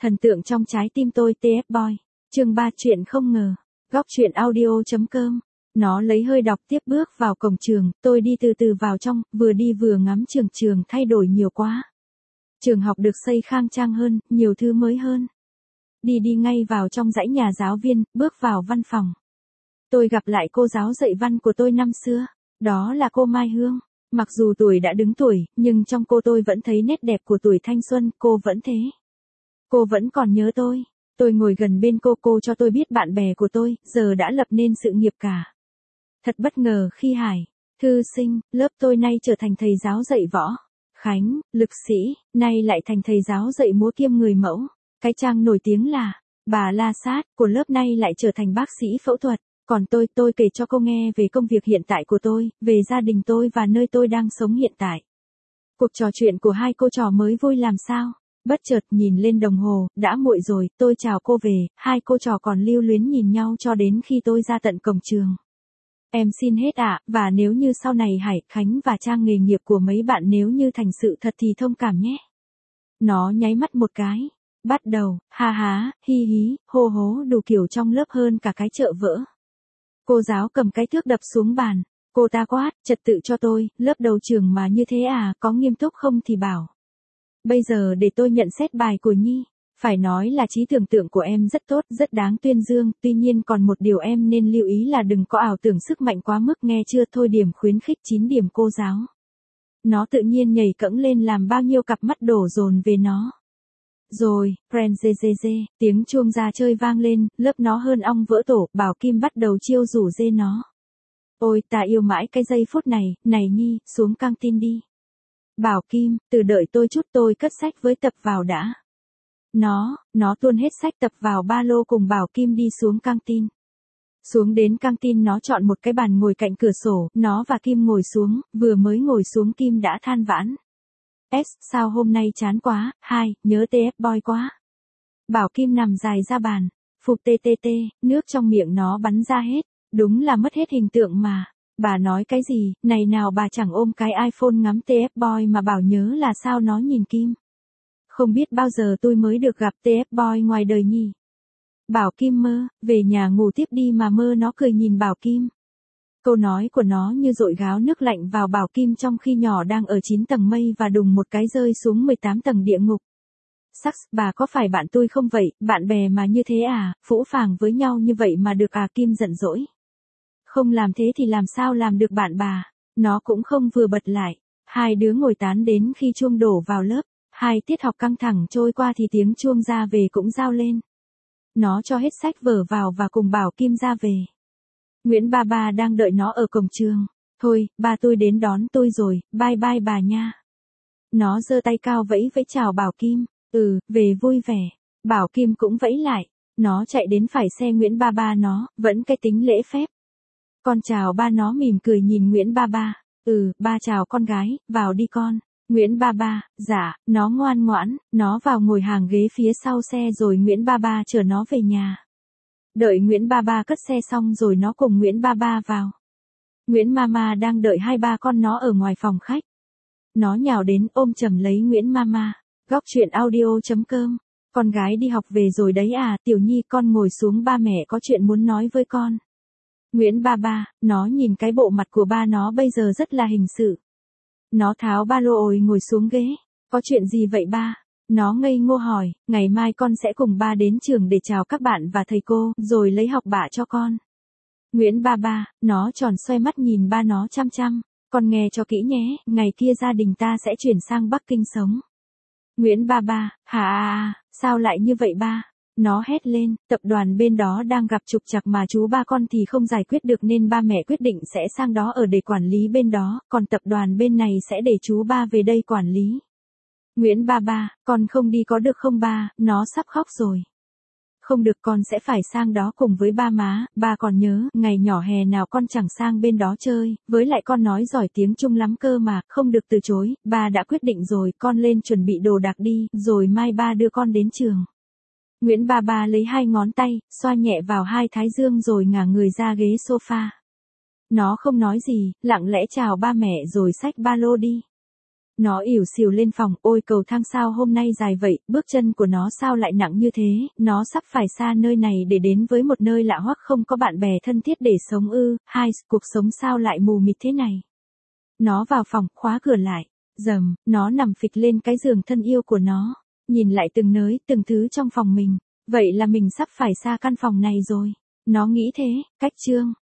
Thần tượng trong trái tim tôi TF Boy. Chương 3 chuyện không ngờ. Góc chuyện audio.com. Nó lấy hơi đọc tiếp bước vào cổng trường, tôi đi từ từ vào trong, vừa đi vừa ngắm trường thay đổi nhiều quá. Trường học được xây khang trang hơn, nhiều thứ mới hơn. Đi ngay vào trong dãy nhà giáo viên, bước vào văn phòng. Tôi gặp lại cô giáo dạy văn của tôi năm xưa, đó là cô Mai Hương. Mặc dù tuổi đã đứng tuổi, nhưng trong cô tôi vẫn thấy nét đẹp của tuổi thanh xuân, cô vẫn thế. Cô vẫn còn nhớ tôi. Tôi ngồi gần bên cô cho tôi biết bạn bè của tôi, giờ đã lập nên sự nghiệp cả. Thật bất ngờ khi Hải, thư sinh, lớp tôi nay trở thành thầy giáo dạy võ. Khánh, lực sĩ, nay lại thành thầy giáo dạy múa kiêm người mẫu. Cái trang nổi tiếng là, bà La Sát, của lớp nay lại trở thành bác sĩ phẫu thuật. Còn tôi kể cho cô nghe về công việc hiện tại của tôi, về gia đình tôi và nơi tôi đang sống hiện tại. Cuộc trò chuyện của hai cô trò mới vui làm sao. Bất chợt nhìn lên đồng hồ, đã muộn rồi, tôi chào cô về, hai cô trò còn lưu luyến nhìn nhau cho đến khi tôi ra tận cổng trường. Em xin hết ạ, và nếu như sau này Hải, Khánh và trang nghề nghiệp của mấy bạn nếu như thành sự thật thì thông cảm nhé. Nó nháy mắt một cái. Bắt đầu, ha há, hi hí, hô hố đủ kiểu trong lớp hơn cả cái chợ vỡ. Cô giáo cầm cái thước đập xuống bàn. Cô ta quát, trật tự cho tôi, lớp đầu trường mà như thế à, có nghiêm túc không thì bảo. Bây giờ để tôi nhận xét bài của Nhi. Phải nói là trí tưởng tượng của em rất tốt, rất đáng tuyên dương, tuy nhiên còn một điều em nên lưu ý là đừng có ảo tưởng sức mạnh quá mức nghe chưa thôi điểm khuyến khích 9 điểm cô giáo. Nó tự nhiên nhảy cẫng lên làm bao nhiêu cặp mắt đổ dồn về nó. Rồi, Pren tiếng chuông ra chơi vang lên, lớp nó hơn ong vỡ tổ, Bảo Kim bắt đầu chiêu rủ dê nó. Ôi ta yêu mãi cái giây phút này, này Nhi, xuống căng tin đi. Bảo Kim, từ đợi tôi chút tôi cất sách với tập vào đã. Nó tuôn hết sách tập vào ba lô cùng Bảo Kim đi xuống căng tin. Xuống đến căng tin nó chọn một cái bàn ngồi cạnh cửa sổ, nó và Kim ngồi xuống, vừa mới ngồi xuống Kim đã than vãn. Sao hôm nay chán quá, nhớ TF Boy quá. Bảo Kim nằm dài ra bàn, phục nước trong miệng nó bắn ra hết, đúng là mất hết hình tượng mà. Bà nói cái gì, này nào bà chẳng ôm cái iPhone ngắm TF Boy mà bảo nhớ là sao nó nhìn Kim. Không biết bao giờ tôi mới được gặp TF Boy ngoài đời nhỉ. Bảo Kim mơ, về nhà ngủ tiếp đi mà mơ nó cười nhìn Bảo Kim. Câu nói của nó như dội gáo nước lạnh vào Bảo Kim trong khi nhỏ đang ở 9 tầng mây và đùng một cái rơi xuống 18 tầng địa ngục. Bà có phải bạn tôi không vậy, bạn bè mà như thế à, phũ phàng với nhau như vậy mà được à, Kim giận dỗi. Không làm thế thì làm sao làm được bạn bà, nó cũng không vừa bật lại. Hai đứa ngồi tán đến khi chuông đổ vào lớp, 2 tiết học căng thẳng trôi qua thì tiếng chuông ra về cũng rao lên. Nó cho hết sách vở vào và cùng Bảo Kim ra về. Nguyễn ba đang đợi nó ở cổng trường. Thôi, ba tôi đến đón tôi rồi, bye bye bà nha. Nó giơ tay cao vẫy chào Bảo Kim. Về vui vẻ. Bảo Kim cũng vẫy lại. Nó chạy đến phải xe Nguyễn ba nó, vẫn cái tính lễ phép. Con chào ba nó mỉm cười nhìn Nguyễn ba. Ba chào con gái, vào đi con. Nguyễn ba, dạ, nó ngoan ngoãn, nó vào ngồi hàng ghế phía sau xe rồi Nguyễn ba chở nó về nhà. Đợi Nguyễn ba cất xe xong rồi nó cùng Nguyễn ba vào. Nguyễn mama đang đợi hai ba con nó ở ngoài phòng khách. Nó nhào đến ôm chầm lấy Nguyễn mama. Góc chuyện audio.com. Con gái đi học về rồi đấy à, Tiểu Nhi con ngồi xuống ba mẹ có chuyện muốn nói với con. Nguyễn ba, nó nhìn cái bộ mặt của ba nó bây giờ rất là hình sự. Nó tháo ba lô ngồi xuống ghế. Có chuyện gì vậy ba? Nó ngây ngô hỏi, ngày mai con sẽ cùng ba đến trường để chào các bạn và thầy cô, rồi lấy học bạ cho con. Nguyễn ba, nó tròn xoay mắt nhìn ba nó chăm chăm. Con nghe cho kỹ nhé, ngày kia gia đình ta sẽ chuyển sang Bắc Kinh sống. Nguyễn ba, hả sao lại như vậy ba? Nó hét lên, tập đoàn bên đó đang gặp trục trặc mà chú ba con thì không giải quyết được nên ba mẹ quyết định sẽ sang đó ở để quản lý bên đó, còn tập đoàn bên này sẽ để chú ba về đây quản lý. Nguyễn ba, con không đi có được không ba, nó sắp khóc rồi. Không được con sẽ phải sang đó cùng với ba má, ba còn nhớ, ngày nhỏ hè nào con chẳng sang bên đó chơi, với lại con nói giỏi tiếng Trung lắm cơ mà, không được từ chối, ba đã quyết định rồi, con lên chuẩn bị đồ đạc đi, rồi mai ba đưa con đến trường. Nguyễn ba lấy 2 ngón tay, xoa nhẹ vào 2 thái dương rồi ngả người ra ghế sofa. Nó không nói gì, lặng lẽ chào ba mẹ rồi xách ba lô đi. Nó ỉu xìu lên phòng, ôi cầu thang sao hôm nay dài vậy, bước chân của nó sao lại nặng như thế, nó sắp phải xa nơi này để đến với một nơi lạ hoắc không có bạn bè thân thiết để sống ư, hai, cuộc sống sao lại mù mịt thế này. Nó vào phòng, khóa cửa lại, nó nằm phịch lên cái giường thân yêu của nó, nhìn lại từng nới, từng thứ trong phòng mình, vậy là mình sắp phải xa căn phòng này rồi. Nó nghĩ thế, cách chương